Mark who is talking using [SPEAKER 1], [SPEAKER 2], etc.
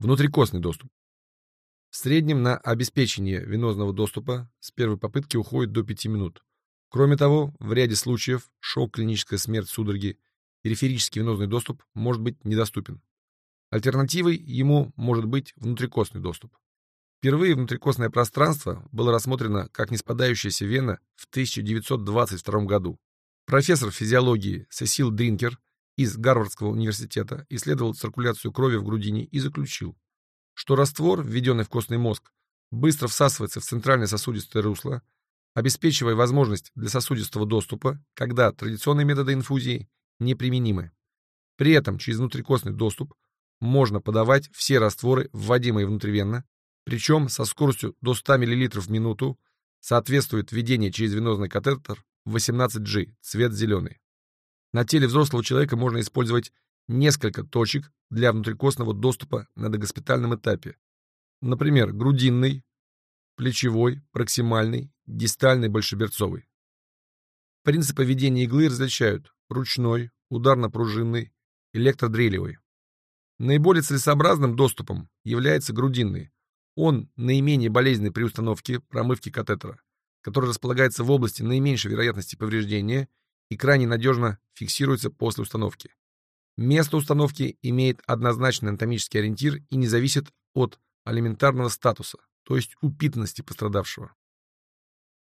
[SPEAKER 1] Внутрикостный доступ. В среднем на обеспечение венозного доступа с первой попытки уходит до 5 минут. Кроме того, в ряде случаев шок, клиническая смерть, судороги, периферический венозный доступ может быть недоступен. Альтернативой ему может быть внутрикостный доступ. Впервые внутрикостное пространство было рассмотрено как неспадающаяся вена в 1922 году. Профессор физиологии Сесил Дринкер из Гарвардского университета исследовал циркуляцию крови в грудине и заключил, что раствор, введенный в костный мозг, быстро всасывается в центральное сосудистое русло, обеспечивая возможность для сосудистого доступа, когда традиционные методы инфузии неприменимы. При этом через внутрикостный доступ можно подавать все растворы, вводимые внутривенно, причем со скоростью до 100 мл в минуту, соответствует введение через венозный катетер 18G, цвет зеленый. На теле взрослого человека можно использовать несколько точек для внутрикостного доступа на догоспитальном этапе. Например, грудинный, плечевой, проксимальный, дистальный, большеберцовый. Принципы введения иглы различают ручной, ударно-пружинный, электродрелевый. Наиболее целесообразным доступом является грудинный. Он наименее болезненный при установке промывки катетера, который располагается в области наименьшей вероятности повреждения и крайне надежно фиксируется после установки. Место установки имеет однозначный анатомический ориентир и не зависит от алиментарного статуса, то есть упитанности пострадавшего.